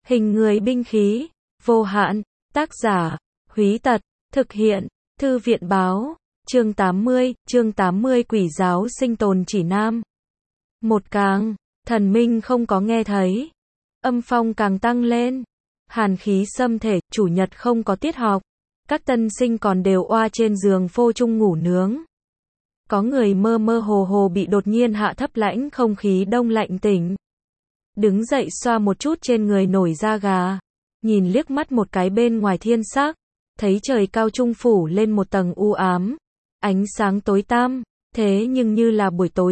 Hình người binh khí, vô hạn, tác giả, Húy Tật, thực hiện, Thư viện báo, chương 80 Quỷ giáo sinh tồn chỉ nam. Một càng, thần minh không có nghe thấy. Âm phong càng tăng lên. Hàn khí xâm thể, chủ nhật không có tiết học. Các tân sinh còn đều oa trên giường phô chung ngủ nướng. Có người mơ mơ hồ hồ bị đột nhiên hạ thấp lãnh không khí đông lạnh tỉnh. Đứng dậy xoa một chút trên người nổi da gà. Nhìn liếc mắt một cái bên ngoài thiên sắc. Thấy trời cao trung phủ lên một tầng u ám. Ánh sáng tối tăm. Thế nhưng như là buổi tối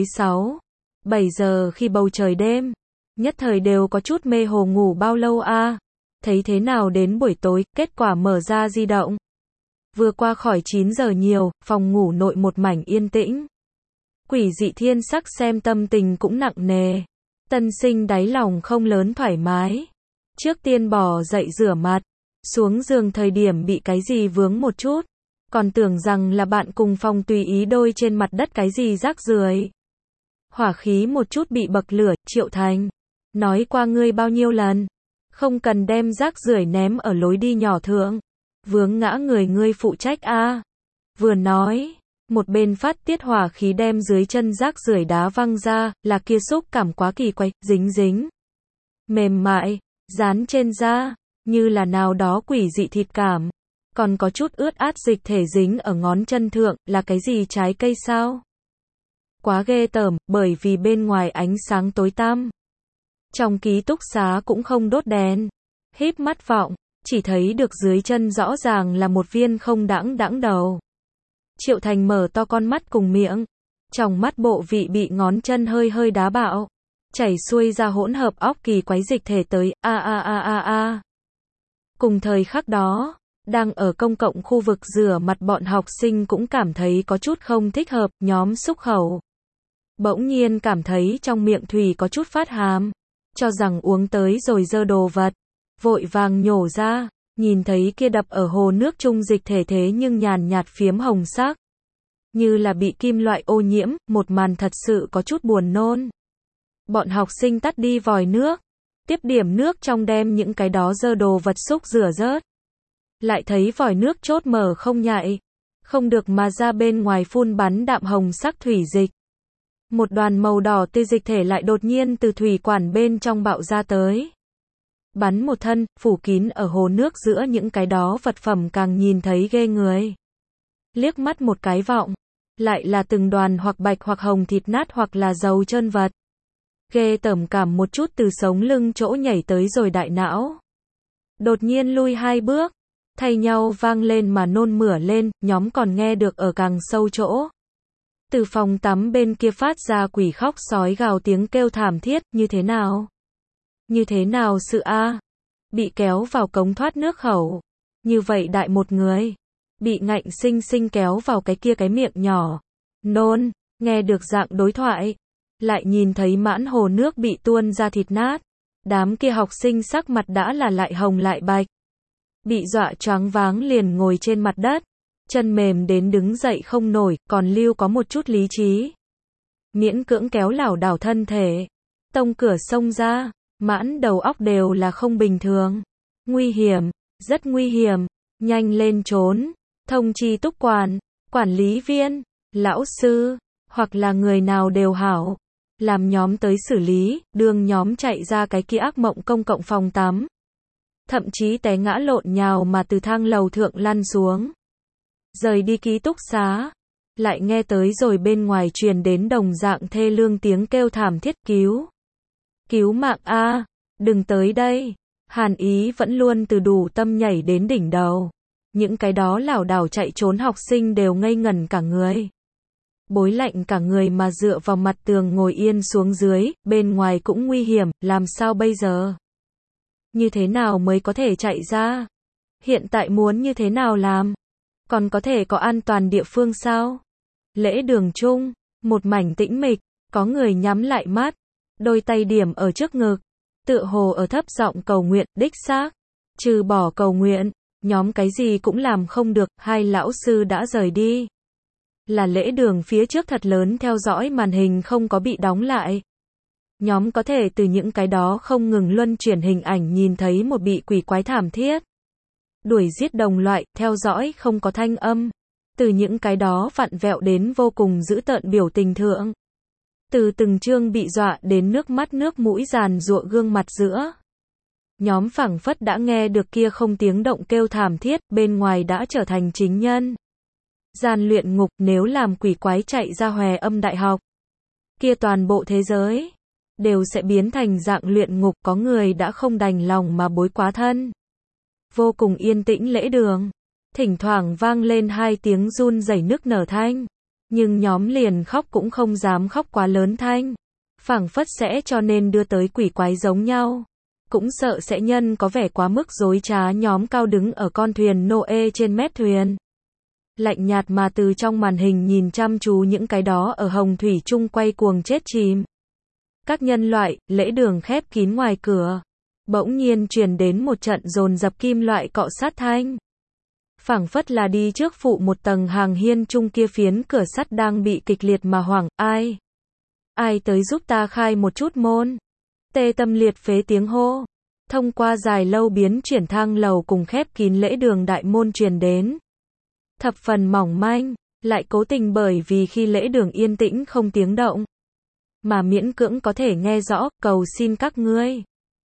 7 giờ khi bầu trời đêm. Nhất thời đều có chút mê hồ ngủ bao lâu a. Thấy thế nào đến buổi tối, kết quả mở ra di động. Vừa qua khỏi 9 giờ nhiều, phòng ngủ nội một mảnh yên tĩnh. Quỷ dị thiên sắc xem tâm tình cũng nặng nề. Tân sinh đáy lòng không lớn thoải mái. Trước tiên bò dậy rửa mặt. Xuống giường thời điểm bị cái gì vướng một chút. Còn tưởng rằng là bạn cùng phòng tùy ý đôi trên mặt đất cái gì rác rưởi. Hỏa khí một chút bị bậc lửa, Triệu Thành. Nói qua ngươi bao nhiêu lần. Không cần đem rác rưởi ném ở lối đi nhỏ thượng. Vướng ngã người ngươi phụ trách a. Vừa nói, một bên phát tiết hỏa khí đem dưới chân rác rưởi đá văng ra, là kia xúc cảm quá kỳ quái, dính. Mềm mại, dán trên da, như là nào đó quỷ dị thịt cảm. Còn có chút ướt át dịch thể dính ở ngón chân thượng, là cái gì trái cây sao? Quá ghê tởm, bởi vì bên ngoài ánh sáng tối tăm. Trong ký túc xá cũng không đốt đèn. Híp mắt vọng, chỉ thấy được dưới chân rõ ràng là một viên không đãng đầu. Triệu Thành mở to con mắt cùng miệng. Trong mắt bộ vị bị ngón chân hơi đá bạo. Chảy xuôi ra hỗn hợp óc kỳ quái dịch thể tới, a. Cùng thời khắc đó, đang ở công cộng khu vực rửa mặt bọn học sinh cũng cảm thấy có chút không thích hợp, nhóm xúc khẩu. Bỗng nhiên cảm thấy trong miệng thủy có chút phát hàm. Cho rằng uống tới rồi dơ đồ vật. Vội vàng nhổ ra, nhìn thấy kia đập ở hồ nước trung dịch thể thế nhưng nhàn nhạt phiếm hồng sắc. Như là bị kim loại ô nhiễm, một màn thật sự có chút buồn nôn. Bọn học sinh tắt đi vòi nước. Tiếp điểm nước trong đem những cái đó dơ đồ vật xúc rửa rớt. Lại thấy vòi nước chốt mở không nhạy. Không được mà ra bên ngoài phun bắn đạm hồng sắc thủy dịch. Một đoàn màu đỏ tươi dịch thể lại đột nhiên từ thủy quản bên trong bạo ra tới. Bắn một thân, phủ kín ở hồ nước giữa những cái đó vật phẩm càng nhìn thấy ghê người. Liếc mắt một cái vọng. Lại là từng đoàn hoặc bạch hoặc hồng thịt nát hoặc là dầu trơn vật. Ghê tởm cảm một chút từ sống lưng chỗ nhảy tới rồi đại não. Đột nhiên lui 2 bước. Thay nhau vang lên mà nôn mửa lên, nhóm còn nghe được ở càng sâu chỗ. Từ phòng tắm bên kia phát ra quỷ khóc sói gào tiếng kêu thảm thiết, như thế nào? Như thế nào sự a? Bị kéo vào cống thoát nước khẩu. Như vậy đại một người. Bị ngạnh sinh kéo vào cái kia cái miệng nhỏ. Nôn, nghe được dạng đối thoại. Lại nhìn thấy mãn hồ nước bị tuôn ra thịt nát. Đám kia học sinh sắc mặt đã là lại hồng lại bạch. Bị dọa choáng váng liền ngồi trên mặt đất. Chân mềm đến đứng dậy không nổi, còn lưu có một chút lý trí. Miễn cưỡng kéo lảo đảo thân thể. Tông cửa xông ra, mãn đầu óc đều là không bình thường. Nguy hiểm, rất nguy hiểm, nhanh lên trốn. Thông chi túc quản lý viên, lão sư, hoặc là người nào đều hảo. Làm nhóm tới xử lý, đường nhóm chạy ra cái kia ác mộng công cộng phòng tắm. Thậm chí té ngã lộn nhào mà từ thang lầu thượng lăn xuống. Rời đi ký túc xá, lại nghe tới rồi bên ngoài truyền đến đồng dạng thê lương tiếng kêu thảm thiết cứu mạng a, đừng tới đây. Hàn ý vẫn luôn từ đủ tâm nhảy đến đỉnh đầu. Những cái đó lảo đảo chạy trốn học sinh đều ngây ngẩn cả người. Bối lạnh cả người mà dựa vào mặt tường ngồi yên xuống dưới, bên ngoài cũng nguy hiểm, làm sao bây giờ? Như thế nào mới có thể chạy ra? Hiện tại muốn như thế nào làm? Còn có thể có an toàn địa phương sao? Lễ đường chung, một mảnh tĩnh mịch, có người nhắm lại mắt, đôi tay điểm ở trước ngực, tựa hồ ở thấp giọng cầu nguyện, đích xác. Trừ bỏ cầu nguyện, nhóm cái gì cũng làm không được, 2 lão sư đã rời đi. Là lễ đường phía trước thật lớn theo dõi màn hình không có bị đóng lại. Nhóm có thể từ những cái đó không ngừng luân chuyển hình ảnh nhìn thấy một bị quỷ quái thảm thiết. Đuổi giết đồng loại, theo dõi không có thanh âm. Từ những cái đó vặn vẹo đến vô cùng dữ tợn biểu tình thượng. Từ từng chương bị dọa đến nước mắt nước mũi giàn giụa gương mặt giữa. Nhóm phảng phất đã nghe được kia không tiếng động kêu thảm thiết, bên ngoài đã trở thành chính nhân. Gian luyện ngục, nếu làm quỷ quái chạy ra Hòe Âm Đại học, kia toàn bộ thế giới đều sẽ biến thành dạng luyện ngục, có người đã không đành lòng mà bối quá thân. Vô cùng yên tĩnh lễ đường, thỉnh thoảng vang lên 2 tiếng run rẩy nức nở thanh, nhưng nhóm liền khóc cũng không dám khóc quá lớn thanh, phảng phất sẽ cho nên đưa tới quỷ quái giống nhau. Cũng sợ sẽ nhân có vẻ quá mức dối trá, nhóm cao đứng ở con thuyền Noe trên mép thuyền. Lạnh nhạt mà từ trong màn hình nhìn chăm chú những cái đó ở hồng thủy chung quay cuồng chết chìm. Các nhân loại, lễ đường khép kín ngoài cửa. Bỗng nhiên truyền đến một trận dồn dập kim loại cọ sát thanh. Phảng phất là đi trước phụ một tầng hàng hiên chung kia phiến cửa sắt đang bị kịch liệt mà hoảng, ai tới giúp ta khai một chút môn. Tê tâm liệt phế tiếng hô. Thông qua dài lâu biến chuyển thang lầu cùng khép kín lễ đường đại môn truyền đến. Thập phần mỏng manh, lại cố tình bởi vì khi lễ đường yên tĩnh không tiếng động, mà miễn cưỡng có thể nghe rõ, cầu xin các ngươi.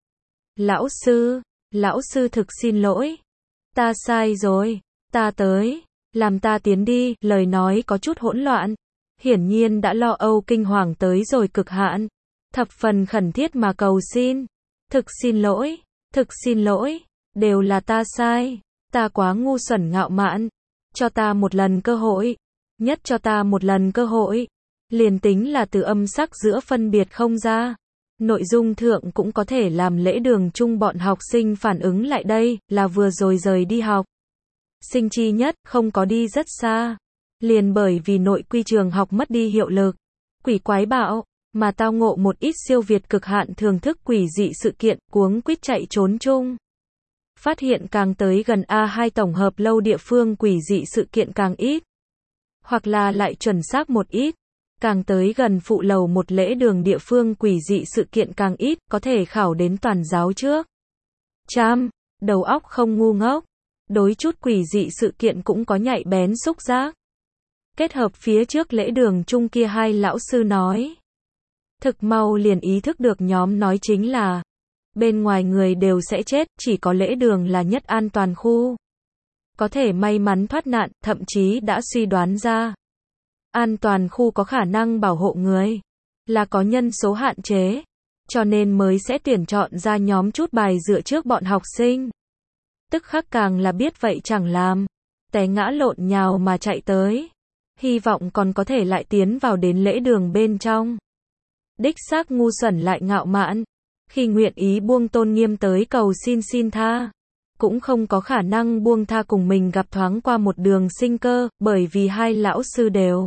Lão sư thực xin lỗi. Ta sai rồi, ta tới, làm ta tiến đi, lời nói có chút hỗn loạn. Hiển nhiên đã lo âu kinh hoàng tới rồi cực hạn. Thập phần khẩn thiết mà cầu xin. Thực xin lỗi, đều là ta sai. Ta quá ngu xuẩn ngạo mạn. Cho ta một lần cơ hội. Nhất cho ta một lần cơ hội. Liền tính là từ âm sắc giữa phân biệt không ra. Nội dung thượng cũng có thể làm lễ đường chung bọn học sinh phản ứng lại đây, là vừa rồi rời đi học. Sinh chi nhất, không có đi rất xa. Liền bởi vì nội quy trường học mất đi hiệu lực. Quỷ quái bạo, mà tao ngộ một ít siêu việt cực hạn thưởng thức quỷ dị sự kiện, cuống quýt chạy trốn chung. Phát hiện càng tới gần A2 tổng hợp lâu địa phương quỷ dị sự kiện càng ít. Hoặc là lại chuẩn xác một ít. Càng tới gần phụ lầu một lễ đường địa phương quỷ dị sự kiện càng ít, có thể khảo đến toàn giáo trước. Đầu óc không ngu ngốc. Đối chút quỷ dị sự kiện cũng có nhạy bén xúc giác. Kết hợp phía trước lễ đường chung kia 2 lão sư nói. Thực mau liền ý thức được nhóm nói chính là bên ngoài người đều sẽ chết, chỉ có lễ đường là nhất an toàn khu. Có thể may mắn thoát nạn, thậm chí đã suy đoán ra. An toàn khu có khả năng bảo hộ người, là có nhân số hạn chế, cho nên mới sẽ tuyển chọn ra nhóm chút bài dựa trước bọn học sinh. Tức khắc càng là biết vậy chẳng làm, té ngã lộn nhào mà chạy tới. Hy vọng còn có thể lại tiến vào đến lễ đường bên trong. Đích xác ngu xuẩn lại ngạo mạn, khi nguyện ý buông tôn nghiêm tới cầu xin tha, cũng không có khả năng buông tha cùng mình gặp thoáng qua một đường sinh cơ, bởi vì 2 lão sư đều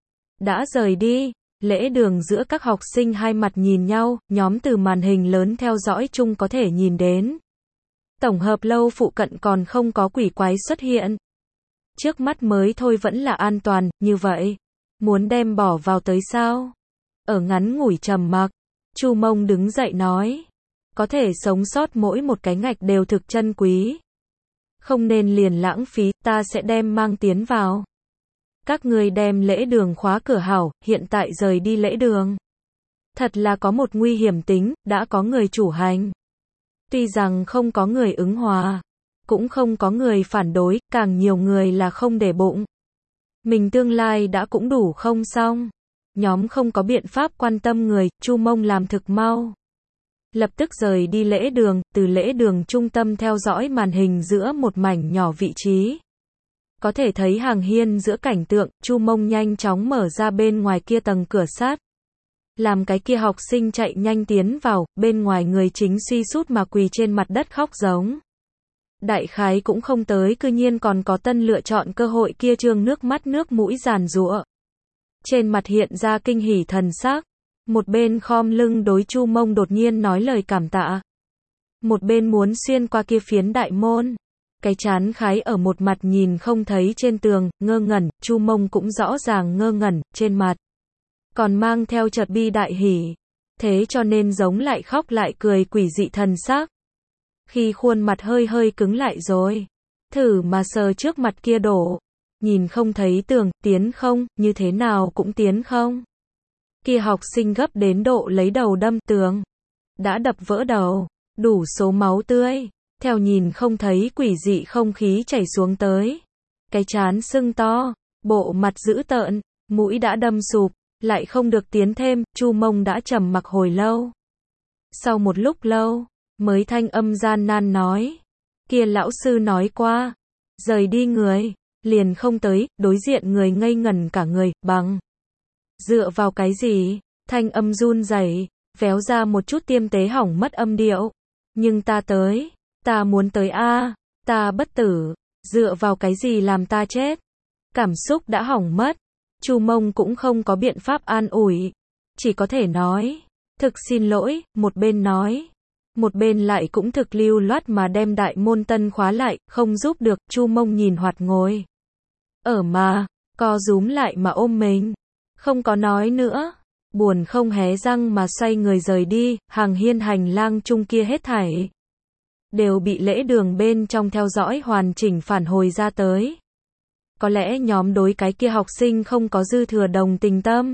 đã rời đi. Lễ đường giữa các học sinh hai mặt nhìn nhau, nhóm từ màn hình lớn theo dõi chung có thể nhìn đến. Tổng hợp lâu phụ cận còn không có quỷ quái xuất hiện. Trước mắt mới thôi vẫn là an toàn, như vậy. Muốn đem bỏ vào tới sao? Ở ngắn ngủi trầm mặc, Chu Mông đứng dậy nói. Có thể sống sót mỗi một cái ngạch đều thực chân quý. Không nên liền lãng phí, ta sẽ đem mang tiến vào. Các ngươi đem lễ đường khóa cửa hảo, hiện tại rời đi lễ đường. Thật là có một nguy hiểm tính, đã có người chủ hành. Tuy rằng không có người ứng hòa, cũng không có người phản đối, càng nhiều người là không để bụng. Mình tương lai đã cũng đủ không xong. Nhóm không có biện pháp quan tâm người, Chu Mông làm thực mau. Lập tức rời đi lễ đường, từ lễ đường trung tâm theo dõi màn hình giữa một mảnh nhỏ vị trí. Có thể thấy hàng hiên giữa cảnh tượng, Chu Mông nhanh chóng mở ra bên ngoài kia tầng cửa sắt. Làm cái kia học sinh chạy nhanh tiến vào, bên ngoài người chính suy sút mà quỳ trên mặt đất khóc giống. Đại khái cũng không tới, cư nhiên còn có tân lựa chọn cơ hội kia trương nước mắt nước mũi giàn giụa. Trên mặt hiện ra kinh hỉ thần sắc. Một bên khom lưng đối Chu Mông đột nhiên nói lời cảm tạ. Một bên muốn xuyên qua kia phiến đại môn. Cái chán khái ở một mặt nhìn không thấy trên tường, ngơ ngẩn, Chu Mông cũng rõ ràng ngơ ngẩn, trên mặt còn mang theo chợt bi đại hỉ. thế cho nên giống lại khóc lại cười quỷ dị thần sắc. Khi khuôn mặt hơi hơi cứng lại rồi, thử mà sờ trước mặt kia đổ, nhìn không thấy tường, tiến không, như thế nào cũng tiến không. Kia học sinh gấp đến độ lấy đầu đâm tường, đã đập vỡ đầu, đủ số máu tươi, theo nhìn không thấy quỷ dị không khí chảy xuống tới. Cái trán sưng to, bộ mặt dữ tợn, mũi đã đâm sụp, lại không được tiến thêm, Chu Mông đã trầm mặc hồi lâu. Sau một lúc lâu, mới thanh âm gian nan nói, kia lão sư nói qua, rời đi người, liền không tới, đối diện người ngây ngẩn cả người, bằng. Dựa vào cái gì? Thanh âm run rẩy, véo ra một chút tiêm tế hỏng mất âm điệu. Nhưng ta tới, ta muốn tới a, ta bất tử, dựa vào cái gì làm ta chết? Cảm xúc đã hỏng mất, Chu Mông cũng không có biện pháp an ủi, chỉ có thể nói, thực xin lỗi, một bên nói, một bên lại cũng thực lưu loát mà đem đại môn tân khóa lại, không giúp được, Chu Mông nhìn Hoạt ngồi ở mà, co rúm lại mà ôm mình, không có nói nữa, buồn không hé răng mà xoay người rời đi, Hàng Hiên hành lang chung kia hết thảy đều bị lễ đường bên trong theo dõi hoàn chỉnh phản hồi ra tới. Có lẽ nhóm đối cái kia học sinh không có dư thừa đồng tình tâm,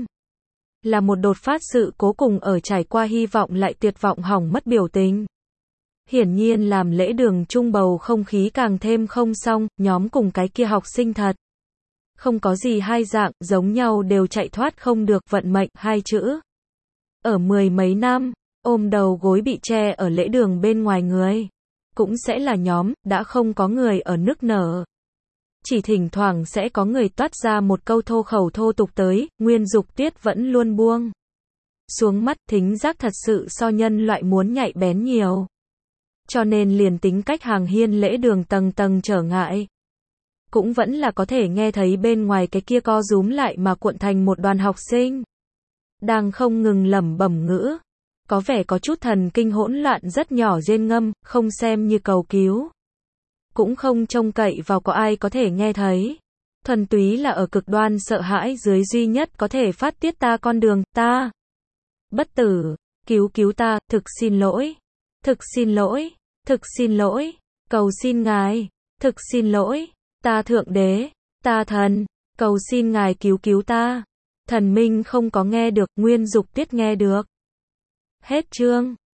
là một đột phát sự cố cùng ở trải qua hy vọng lại tuyệt vọng hỏng mất biểu tình. Hiển nhiên làm lễ đường chung bầu không khí càng thêm không xong, nhóm cùng cái kia học sinh thật. Không có gì hai dạng, giống nhau đều chạy thoát không được vận mệnh, hai chữ. Ở mười mấy năm, ôm đầu gối bị che ở lễ đường bên ngoài người, cũng sẽ là nhóm, đã không có người ở nức nở. Chỉ thỉnh thoảng sẽ có người toát ra một câu thô khẩu thô tục tới, Nguyên Dục Tuyết vẫn luôn buông xuống mắt, thính giác thật sự so nhân loại muốn nhạy bén nhiều. Cho nên liền tính cách Hàng Hiên lễ đường tầng tầng trở ngại, cũng vẫn là có thể nghe thấy bên ngoài cái kia co rúm lại mà cuộn thành một đoàn học sinh đang không ngừng lẩm bẩm ngữ, có vẻ có chút thần kinh hỗn loạn rất nhỏ rên ngâm, không xem như cầu cứu, cũng không trông cậy vào có ai có thể nghe thấy, thuần túy là ở cực đoan sợ hãi dưới duy nhất có thể phát tiết ta con đường, ta bất tử, cứu cứu ta, thực xin lỗi, thực xin lỗi, thực xin lỗi, cầu xin ngài, thực xin lỗi, ta thượng đế, ta thần, cầu xin ngài cứu cứu ta. Thần minh không có nghe được, Nguyên Dục Tuyết nghe được. Hết chương.